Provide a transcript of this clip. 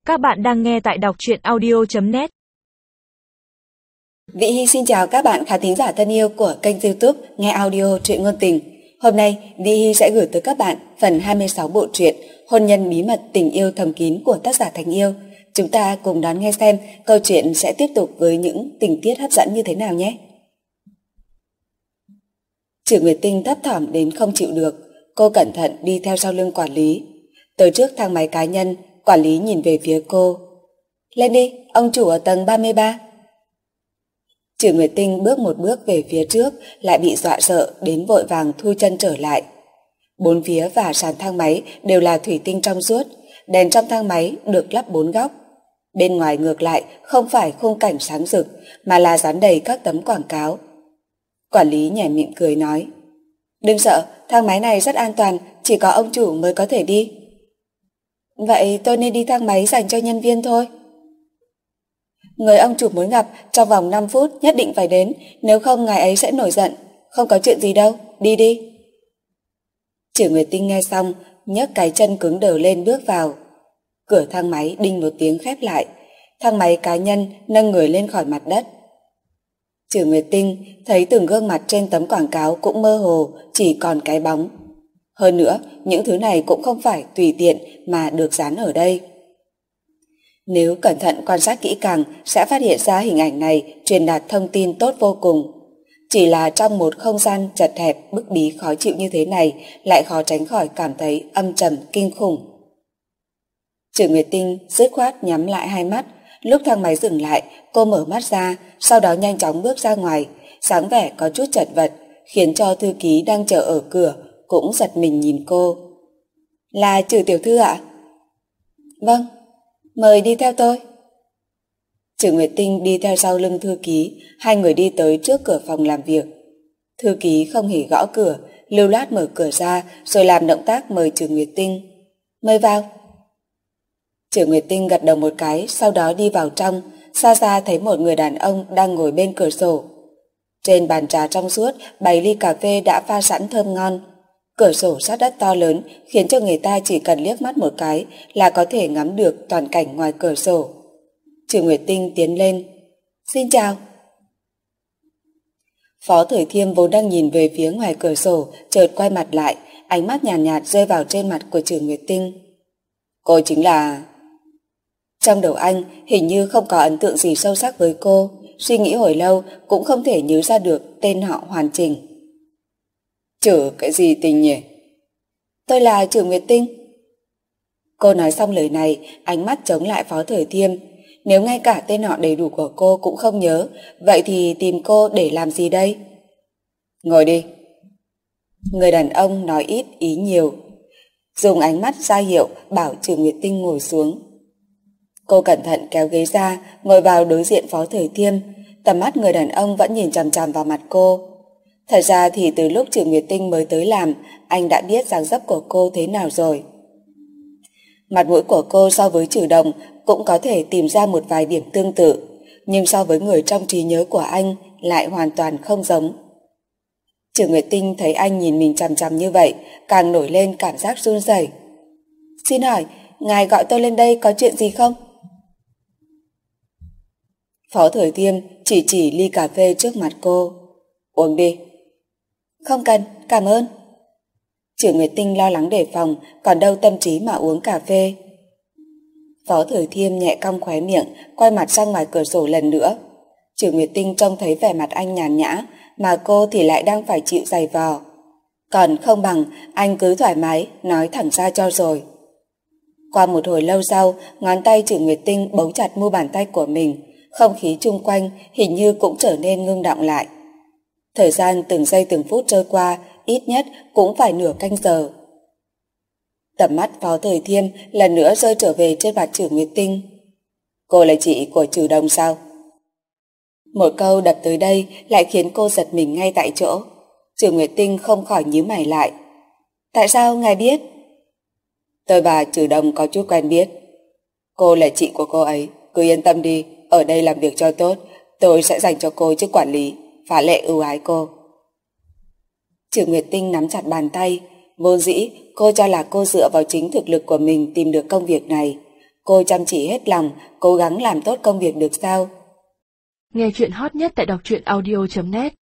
Các bạn đang nghe tại đọc truyện audio.net. Vĩ Hy xin chào các bạn khán thính giả thân yêu của kênh YouTube Nghe Audio Truyện Ngôn Tình. Hôm nay Vĩ Hy sẽ gửi tới các bạn phần 26 bộ truyện Hôn nhân bí mật tình yêu thầm kín của tác giả Thành Yêu. Chúng ta cùng đón nghe xem câu chuyện sẽ tiếp tục với những tình tiết hấp dẫn như thế nào nhé. Trử Nguyệt Tinh thấp thỏm đến không chịu được, cô cẩn thận đi theo sau lưng quản lý. Tới trước thang máy cá nhân, quản lý nhìn về phía cô. Lên đi, ông chủ ở tầng 33. Trử Nguyệt Tinh bước một bước về phía trước, lại bị dọa sợ đến vội vàng thu chân trở lại. Bốn phía và sàn thang máy đều là thủy tinh trong suốt, đèn trong thang máy được lắp bốn góc. Bên ngoài ngược lại không phải khung cảnh sáng rực, mà là dán đầy các tấm quảng cáo. Quản lý nhếch miệng cười nói, đừng sợ, thang máy này rất an toàn, chỉ có ông chủ mới có thể đi. Vậy tôi nên đi thang máy dành cho nhân viên thôi. Người ông chủ muốn gặp trong vòng 5 phút nhất định phải đến, nếu không ngài ấy sẽ nổi giận. Không có chuyện gì đâu, đi đi. Trử Nguyệt Tinh nghe xong, nhấc cái chân cứng đờ lên bước vào. Cửa thang máy đinh một tiếng khép lại, thang máy cá nhân nâng người lên khỏi mặt đất. Trử Nguyệt Tinh thấy từng gương mặt trên tấm quảng cáo cũng mơ hồ, chỉ còn cái bóng. Hơn nữa, những thứ này cũng không phải tùy tiện mà được dán ở đây. Nếu cẩn thận quan sát kỹ càng sẽ phát hiện ra hình ảnh này truyền đạt thông tin tốt vô cùng. Chỉ là trong một không gian chật hẹp bức bí khó chịu như thế này lại khó tránh khỏi cảm thấy âm trầm kinh khủng. Trử Nguyệt Tinh dứt khoát nhắm lại hai mắt. Lúc thang máy dừng lại, cô mở mắt ra, sau đó nhanh chóng bước ra ngoài, dáng vẻ có chút chật vật, khiến cho thư ký đang chờ ở cửa cũng giật mình nhìn cô. Là Trử tiểu thư ạ? Vâng, mời đi theo tôi. Trử Nguyệt Tinh đi theo sau lưng thư ký, hai người đi tới trước cửa phòng làm việc. Thư ký không hề gõ cửa, lưu loát mở cửa ra rồi làm động tác mời Trử Nguyệt Tinh. Mời vào. Trử Nguyệt Tinh gật đầu một cái, sau đó đi vào trong, xa xa thấy một người đàn ông đang ngồi bên cửa sổ. Trên bàn trà trong suốt bày ly cà phê đã pha sẵn thơm ngon. Cửa sổ sát đất to lớn khiến cho người ta chỉ cần liếc mắt một cái là có thể ngắm được toàn cảnh ngoài cửa sổ. Trử Nguyệt Tinh tiến lên. Xin chào. Phó Thời Thiêm vốn đang nhìn về phía ngoài cửa sổ, chợt quay mặt lại, ánh mắt nhàn nhạt rơi vào trên mặt của Trử Nguyệt Tinh. Cô chính là... Trong đầu anh hình như không có ấn tượng gì sâu sắc với cô, suy nghĩ hồi lâu cũng không thể nhớ ra được tên họ hoàn chỉnh. Trử cái gì Tinh nhỉ? Tôi là Trử Nguyệt Tinh. Cô nói xong lời này, ánh mắt chống lại Phó Thời Thiêm. Nếu ngay cả tên họ đầy đủ của cô cũng không nhớ, vậy thì tìm cô để làm gì đây? Ngồi đi. Người đàn ông nói ít ý nhiều, dùng ánh mắt ra hiệu bảo Trử Nguyệt Tinh ngồi xuống. Cô cẩn thận kéo ghế ra, ngồi vào đối diện Phó Thời Thiêm, tầm mắt người đàn ông vẫn nhìn chằm chằm vào mặt cô. Thật ra thì từ lúc Trử Nguyệt Tinh mới tới làm, anh đã biết dáng dấp của cô thế nào rồi. Mặt mũi của cô so với Trử Đồng cũng có thể tìm ra một vài điểm tương tự, nhưng so với người trong trí nhớ của anh lại hoàn toàn không giống. Trử Nguyệt Tinh thấy anh nhìn mình chằm chằm như vậy, càng nổi lên cảm giác run rẩy. Xin hỏi, ngài gọi tôi lên đây có chuyện gì không? Phó Thời Thiêm chỉ ly cà phê trước mặt cô. Uống đi. Không cần, cảm ơn. Trử Nguyệt Tinh lo lắng đề phòng, còn đâu tâm trí mà uống cà phê. Phó Thời Thiêm nhẹ cong khóe miệng, quay mặt sang ngoài cửa sổ lần nữa. Trử Nguyệt Tinh trông thấy vẻ mặt anh nhàn nhã, mà cô thì lại đang phải chịu giày vò. Còn không bằng anh cứ thoải mái nói thẳng ra cho rồi. Qua một hồi lâu sau, ngón tay Trử Nguyệt Tinh bấu chặt mu bàn tay của mình, không khí chung quanh hình như cũng trở nên ngưng đọng lại. Thời gian từng giây từng phút trôi qua, ít nhất cũng phải nửa canh giờ. Tầm mắt Phó Thời Thiêm lần nữa rơi trở về trên mặt Trử Nguyệt Tinh. Cô là chị của Trử Đồng sao? Một câu đập tới đây lại khiến cô giật mình ngay tại chỗ. Trử Nguyệt Tinh không khỏi nhíu mày lại. Tại sao ngài biết? Tôi và Trử Đồng có chút quen biết. Cô là chị của cô ấy, cứ yên tâm đi, ở đây làm việc cho tốt, tôi sẽ dành cho cô chức quản lý, phá lệ ưu ái cô. Trử Nguyệt Tinh nắm chặt bàn tay, vốn dĩ cô cho là cô dựa vào chính thực lực của mình tìm được công việc này. Cô chăm chỉ hết lòng, cố gắng làm tốt công việc được sao? Nghe chuyện hot nhất tại đọc truyện audio.net